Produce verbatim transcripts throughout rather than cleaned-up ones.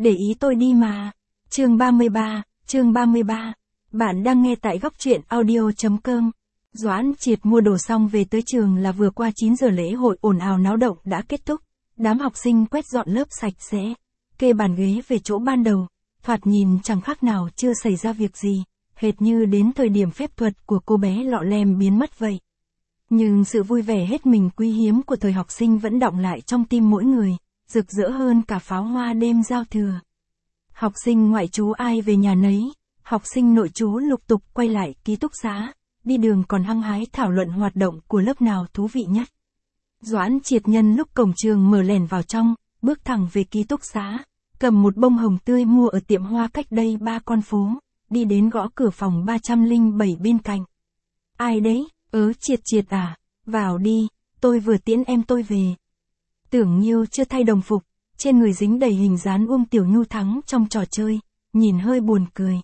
để ý tôi đi mà. Chương ba mươi ba, chương ba mươi ba. Bạn đang nghe tại góc truyện audio chấm com. Doãn Triệt mua đồ xong về tới trường là vừa qua chín giờ, lễ hội ồn ào náo động đã kết thúc. Đám học sinh quét dọn lớp sạch sẽ, kê bàn ghế về chỗ ban đầu, thoạt nhìn chẳng khác nào chưa xảy ra việc gì, hệt như đến thời điểm phép thuật của cô bé lọ lem biến mất vậy. Nhưng sự vui vẻ hết mình quý hiếm của thời học sinh vẫn đọng lại trong tim mỗi người, rực rỡ hơn cả pháo hoa đêm giao thừa. Học sinh ngoại trú ai về nhà nấy, học sinh nội trú lục tục quay lại ký túc xá, đi đường còn hăng hái thảo luận hoạt động của lớp nào thú vị nhất. Doãn Triệt nhân lúc cổng trường mở lèn vào trong, bước thẳng về ký túc xá, cầm một bông hồng tươi mua ở tiệm hoa cách đây ba con phố, đi đến gõ cửa phòng ba trăm lẻ bảy bên cạnh. Ai đấy? Ớ Triệt Triệt à? Vào đi, tôi vừa tiễn em tôi về. Tưởng Nhiêu chưa thay đồng phục, trên người dính đầy hình dán Uông Tiểu Nhu thắng trong trò chơi, nhìn hơi buồn cười.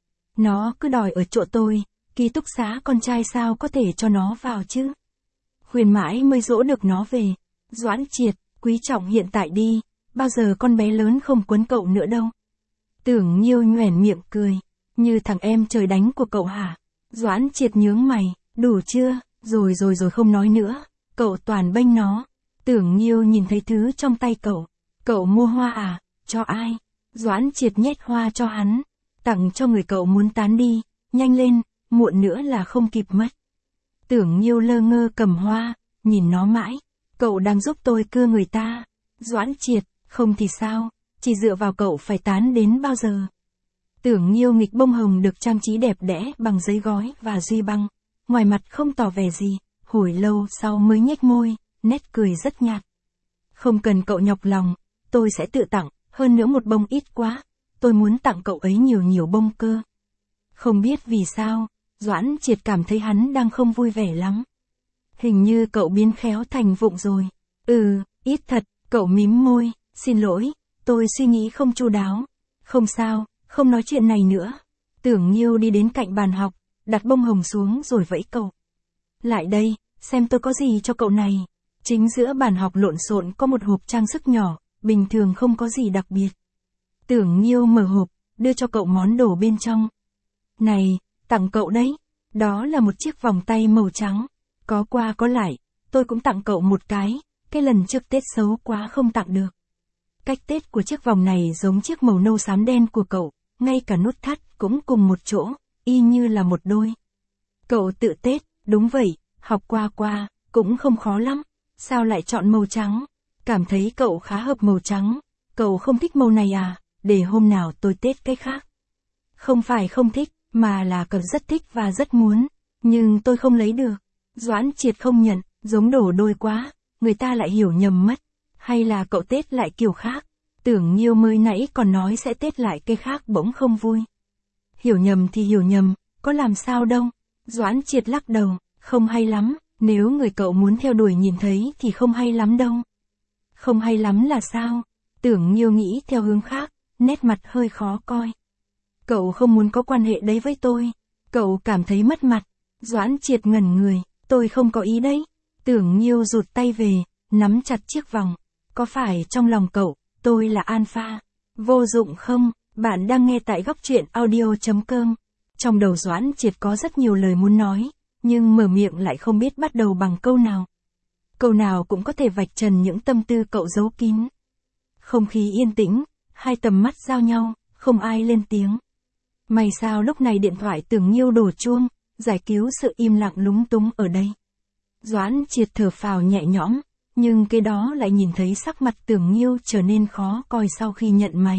Nó cứ đòi ở chỗ tôi, ký túc xá con trai sao có thể cho nó vào chứ? Khuyên mãi mới dỗ được nó về. Doãn Triệt, quý trọng hiện tại đi, bao giờ con bé lớn không quấn cậu nữa đâu. Tưởng Nhiêu nhoẻn miệng cười, như thằng em trời đánh của cậu hả? Doãn Triệt nhướng mày, đủ chưa? Rồi rồi rồi không nói nữa, cậu toàn bênh nó. Tưởng Nhiêu nhìn thấy thứ trong tay cậu. Cậu mua hoa à? Cho ai? Doãn Triệt nhét hoa cho hắn. Tặng cho người cậu muốn tán đi, nhanh lên, muộn nữa là không kịp mất. Tưởng Nhiêu lơ ngơ cầm hoa, nhìn nó mãi. Cậu đang giúp tôi cưa người ta. Doãn Triệt, không thì sao, chỉ dựa vào cậu phải tán đến bao giờ? Tưởng Nhiêu nghịch bông hồng được trang trí đẹp đẽ bằng giấy gói và duy băng. Ngoài mặt không tỏ vẻ gì, hồi lâu sau mới nhếch môi, nét cười rất nhạt. Không cần cậu nhọc lòng, tôi sẽ tự tặng, hơn nữa một bông ít quá, tôi muốn tặng cậu ấy nhiều nhiều bông cơ. Không biết vì sao, Doãn Triệt cảm thấy hắn đang không vui vẻ lắm. Hình như cậu biến khéo thành vụng rồi. Ừ, ít thật, cậu mím môi, xin lỗi, tôi suy nghĩ không chu đáo. Không sao, không nói chuyện này nữa. Tưởng Nhiêu đi đến cạnh bàn học, đặt bông hồng xuống rồi vẫy cậu. Lại đây, xem tôi có gì cho cậu này. Chính giữa bàn học lộn xộn có một hộp trang sức nhỏ, bình thường không có gì đặc biệt. Tưởng Nhiêu mở hộp, đưa cho cậu món đồ bên trong. Này, tặng cậu đấy, đó là một chiếc vòng tay màu trắng. Có qua có lại, tôi cũng tặng cậu một cái, cái lần trước Tết xấu quá không tặng được. Cách Tết của chiếc vòng này giống chiếc màu nâu xám đen của cậu, ngay cả nút thắt cũng cùng một chỗ, y như là một đôi. Cậu tự Tết, đúng vậy, học qua qua, cũng không khó lắm, sao lại chọn màu trắng? Cảm thấy cậu khá hợp màu trắng, cậu không thích màu này à, để hôm nào tôi Tết cái khác. Không phải không thích, mà là cậu rất thích và rất muốn, nhưng tôi không lấy được. Doãn Triệt không nhận, giống đổ đôi quá, người ta lại hiểu nhầm mất, hay là cậu Tết lại kiểu khác. Tưởng Nhiêu mới nãy còn nói sẽ Tết lại cái khác bỗng không vui. Hiểu nhầm thì hiểu nhầm, có làm sao đâu. Doãn Triệt lắc đầu, không hay lắm, nếu người cậu muốn theo đuổi nhìn thấy thì không hay lắm đâu. Không hay lắm là sao? Tưởng Nhiêu nghĩ theo hướng khác, nét mặt hơi khó coi. Cậu không muốn có quan hệ đấy với tôi, cậu cảm thấy mất mặt. Doãn Triệt ngẩn người, tôi không có ý đấy. Tưởng Nhiêu rụt tay về, nắm chặt chiếc vòng. Có phải trong lòng cậu, tôi là alpha? Vô dụng không? Bạn đang nghe tại góc truyện audio chấm com. Trong đầu Doãn Triệt có rất nhiều lời muốn nói, nhưng mở miệng lại không biết bắt đầu bằng câu nào. Câu nào cũng có thể vạch trần những tâm tư cậu giấu kín. Không khí yên tĩnh, hai tầm mắt giao nhau, không ai lên tiếng. May sao lúc này điện thoại Tưởng Nhiêu đổ chuông, giải cứu sự im lặng lúng túng ở đây. Doãn Triệt thở phào nhẹ nhõm, nhưng cái đó lại nhìn thấy sắc mặt Tưởng Nhiêu trở nên khó coi sau khi nhận máy.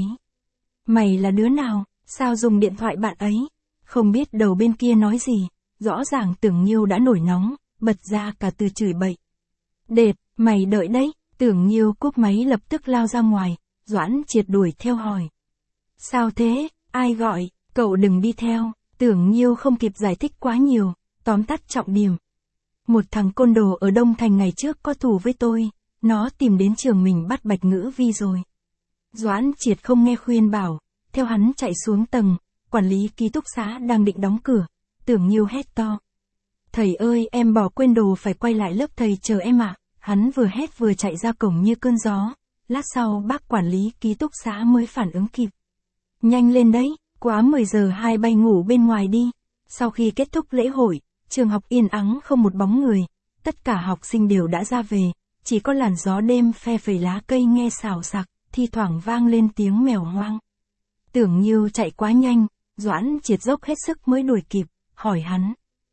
Mày là đứa nào, sao dùng điện thoại bạn ấy? Không biết đầu bên kia nói gì, rõ ràng Tưởng Nhiêu đã nổi nóng, bật ra cả từ chửi bậy. Đệt, mày đợi đấy, Tưởng Nhiêu cúp máy lập tức lao ra ngoài, Doãn Triệt đuổi theo hỏi. Sao thế, ai gọi, cậu đừng đi theo. Tưởng Nhiêu không kịp giải thích quá nhiều, tóm tắt trọng điểm. Một thằng côn đồ ở Đông Thành ngày trước có thù với tôi, nó tìm đến trường mình bắt Bạch Ngữ Vi rồi. Doãn Triệt không nghe khuyên bảo, theo hắn chạy xuống tầng, quản lý ký túc xá đang định đóng cửa, Tưởng Nhiêu hét to. Thầy ơi, em bỏ quên đồ phải quay lại lớp thầy chờ em ạ. À. Hắn vừa hét vừa chạy ra cổng như cơn gió, lát sau bác quản lý ký túc xá mới phản ứng kịp. Nhanh lên đấy, quá mười giờ hai bay ngủ bên ngoài đi. Sau khi kết thúc lễ hội, trường học yên ắng không một bóng người, tất cả học sinh đều đã ra về, chỉ có làn gió đêm phe phẩy lá cây nghe xào xạc, thi thoảng vang lên tiếng mèo hoang. Tưởng Nhiêu chạy quá nhanh, Doãn Triệt dốc hết sức mới đuổi kịp, hỏi hắn.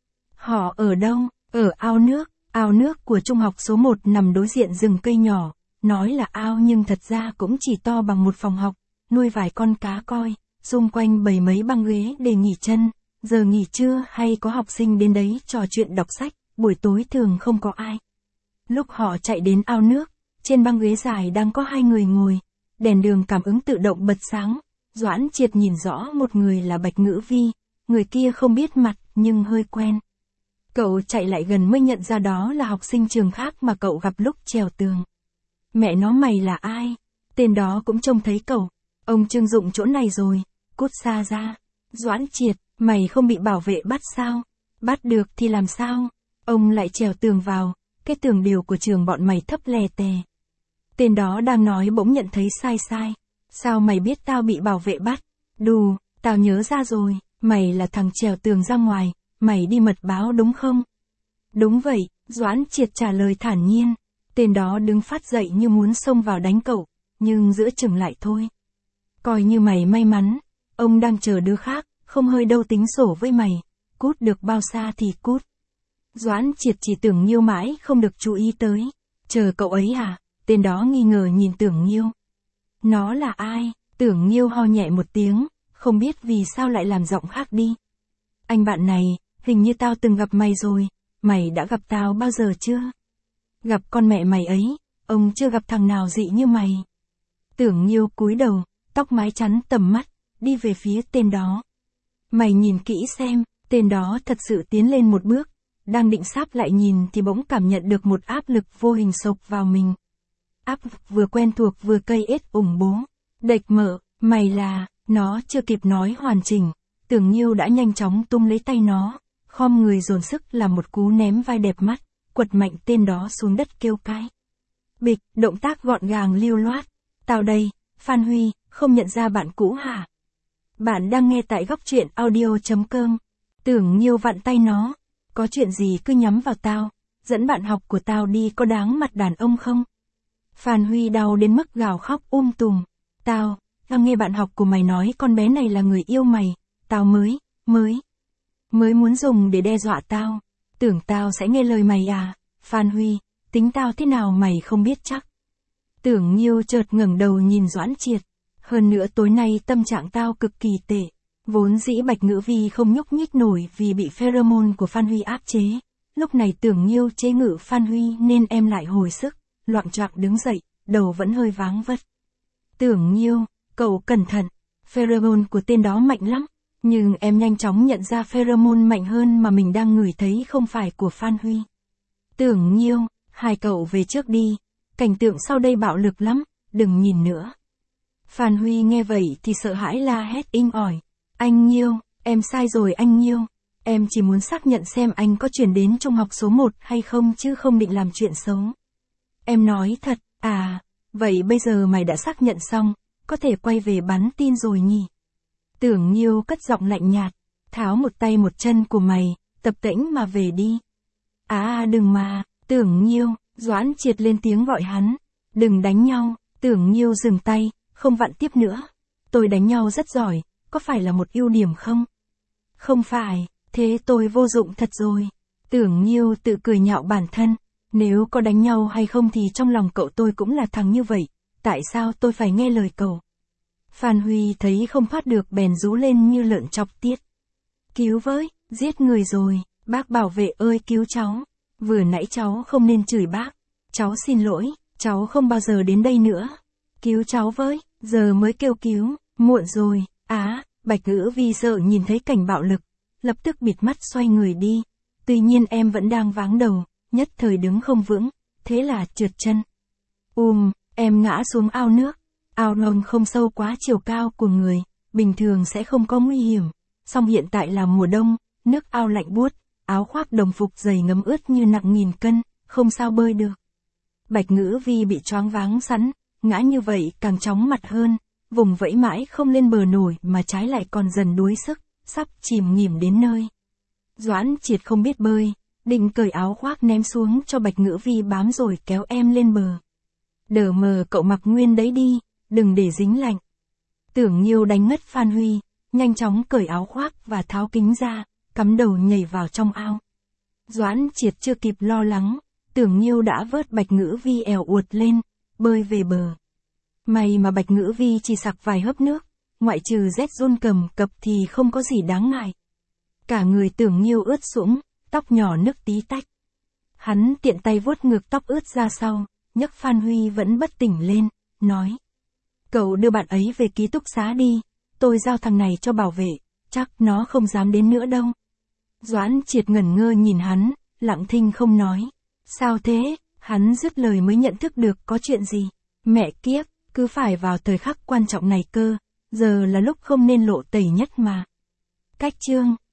Họ ở đâu? Ở ao nước, ao nước của trung học số một nằm đối diện rừng cây nhỏ, nói là ao nhưng thật ra cũng chỉ to bằng một phòng học, nuôi vài con cá coi, xung quanh bày mấy băng ghế để nghỉ chân, giờ nghỉ trưa hay có học sinh đến đấy trò chuyện đọc sách, buổi tối thường không có ai. Lúc họ chạy đến ao nước, trên băng ghế dài đang có hai người ngồi, đèn đường cảm ứng tự động bật sáng, Doãn Triệt nhìn rõ một người là Bạch Ngữ Vi, người kia không biết mặt nhưng hơi quen. Cậu chạy lại gần mới nhận ra đó là học sinh trường khác mà cậu gặp lúc trèo tường. Mẹ nó mày là ai? Tên đó cũng trông thấy cậu. Ông trưng dụng chỗ này rồi, cút xa ra. Doãn Triệt, mày không bị bảo vệ bắt sao? Bắt được thì làm sao? Ông lại trèo tường vào, cái tường điều của trường bọn mày thấp lè tè. Tên đó đang nói bỗng nhận thấy sai sai. Sao mày biết tao bị bảo vệ bắt? Đù, tao nhớ ra rồi, mày là thằng trèo tường ra ngoài, mày đi mật báo đúng không? Đúng vậy, Doãn Triệt trả lời thản nhiên. Tên đó đứng phát dậy như muốn xông vào đánh cậu, nhưng giữa chừng lại thôi. Coi như mày may mắn, ông đang chờ đứa khác, không hơi đâu tính sổ với mày, cút được bao xa thì cút. Doãn Triệt chỉ Tưởng Nhiêu mãi không được chú ý tới. Chờ cậu ấy à? Tên đó nghi ngờ nhìn Tưởng Nhiêu. Nó là ai? Tưởng Nhiêu ho nhẹ một tiếng, không biết vì sao lại làm giọng khác đi. Anh bạn này, hình như tao từng gặp mày rồi, mày đã gặp tao bao giờ chưa? Gặp con mẹ mày ấy, ông chưa gặp thằng nào dị như mày. Tưởng Nhiêu cúi đầu, tóc mái chắn tầm mắt, đi về phía tên đó. Mày nhìn kỹ xem, tên đó thật sự tiến lên một bước, đang định sáp lại nhìn thì bỗng cảm nhận được một áp lực vô hình sộc vào mình. Áp vừa quen thuộc vừa cây ết ủng bố. Đệch mở, mày là, nó chưa kịp nói hoàn chỉnh, Tưởng Nhiêu đã nhanh chóng tung lấy tay nó, khom người dồn sức làm một cú ném vai đẹp mắt, quật mạnh tên đó xuống đất kêu cái. Bịch, động tác gọn gàng lưu loát. Tao đây, Phan Huy, không nhận ra bạn cũ hả? Bạn đang nghe tại góc truyện audio chấm com. Tưởng Nhiêu vặn tay nó. Có chuyện gì cứ nhắm vào tao, dẫn bạn học của tao đi có đáng mặt đàn ông không? Phan Huy đau đến mức gào khóc um tùm. Tao, tao nghe bạn học của mày nói con bé này là người yêu mày, tao mới, mới, mới muốn dùng để đe dọa tao. Tưởng tao sẽ nghe lời mày à? Phan Huy, tính tao thế nào mày không biết chắc. Tưởng Nhiêu chợt ngẩng đầu nhìn Doãn Triệt. Hơn nữa tối nay tâm trạng tao cực kỳ tệ. Vốn dĩ Bạch Ngữ Vi không nhúc nhích nổi vì bị pheromone của Phan Huy áp chế. Lúc này Tưởng Nhiêu chế ngự Phan Huy nên em lại hồi sức, loạng choạng đứng dậy, đầu vẫn hơi váng vất. Tưởng Nhiêu, cậu cẩn thận, pheromone của tên đó mạnh lắm. Nhưng em nhanh chóng nhận ra pheromone mạnh hơn mà mình đang ngửi thấy không phải của Phan Huy. Tưởng Nhiêu, hai cậu về trước đi, cảnh tượng sau đây bạo lực lắm, đừng nhìn nữa. Phan Huy nghe vậy thì sợ hãi la hét inh ỏi. Anh Nhiêu, em sai rồi anh Nhiêu, em chỉ muốn xác nhận xem anh có chuyển đến trung học số một hay không chứ không định làm chuyện xấu. Em nói thật, à, vậy bây giờ mày đã xác nhận xong, có thể quay về bắn tin rồi nhỉ? Tưởng Nhiêu cất giọng lạnh nhạt, tháo một tay một chân của mày, tập tễnh mà về đi. À đừng mà, Tưởng Nhiêu, Doãn Triệt lên tiếng gọi hắn, đừng đánh nhau. Tưởng Nhiêu dừng tay, không vặn tiếp nữa. Tôi đánh nhau rất giỏi, có phải là một ưu điểm không? Không phải, thế tôi vô dụng thật rồi. Tưởng Nhiêu tự cười nhạo bản thân, nếu có đánh nhau hay không thì trong lòng cậu tôi cũng là thằng như vậy, tại sao tôi phải nghe lời cậu? Phan Huy thấy không thoát được bèn rú lên như lợn chọc tiết. Cứu với, giết người rồi, bác bảo vệ ơi cứu cháu. Vừa nãy cháu không nên chửi bác. Cháu xin lỗi, cháu không bao giờ đến đây nữa. Cứu cháu với, giờ mới kêu cứu, muộn rồi. Á, Bạch Ngữ Vi sợ nhìn thấy cảnh bạo lực, lập tức bịt mắt xoay người đi. Tuy nhiên em vẫn đang váng đầu, nhất thời đứng không vững, thế là trượt chân. Ùm, em ngã xuống ao nước. Ao nông không sâu quá chiều cao của người, bình thường sẽ không có nguy hiểm. Song hiện tại là mùa đông, nước ao lạnh buốt, áo khoác đồng phục dày ngấm ướt như nặng nghìn cân, không sao bơi được. Bạch Ngữ Vi bị choáng váng sẵn, ngã như vậy càng chóng mặt hơn, vùng vẫy mãi không lên bờ nổi mà trái lại còn dần đuối sức, sắp chìm nghỉm đến nơi. Doãn Triệt không biết bơi, định cởi áo khoác ném xuống cho Bạch Ngữ Vi bám rồi kéo em lên bờ. Đờ mờ cậu mặc nguyên đấy đi, đừng để dính lạnh. Tưởng Nhiêu đánh ngất Phan Huy, nhanh chóng cởi áo khoác và tháo kính ra, cắm đầu nhảy vào trong ao. Doãn Triệt chưa kịp lo lắng, Tưởng Nhiêu đã vớt Bạch Ngữ Vi èo uột lên, bơi về bờ. May mà Bạch Ngữ Vi chỉ sặc vài hớp nước, ngoại trừ rét run cầm cập thì không có gì đáng ngại. Cả người Tưởng Nhiêu ướt sũng, tóc nhỏ nước tí tách. Hắn tiện tay vuốt ngược tóc ướt ra sau, nhấc Phan Huy vẫn bất tỉnh lên, nói. Cậu đưa bạn ấy về ký túc xá đi, tôi giao thằng này cho bảo vệ, chắc nó không dám đến nữa đâu. Doãn Triệt ngẩn ngơ nhìn hắn, lặng thinh không nói. Sao thế? Hắn dứt lời mới nhận thức được có chuyện gì. Mẹ kiếp, cứ phải vào thời khắc quan trọng này cơ, giờ là lúc không nên lộ tẩy nhất mà. Cách chương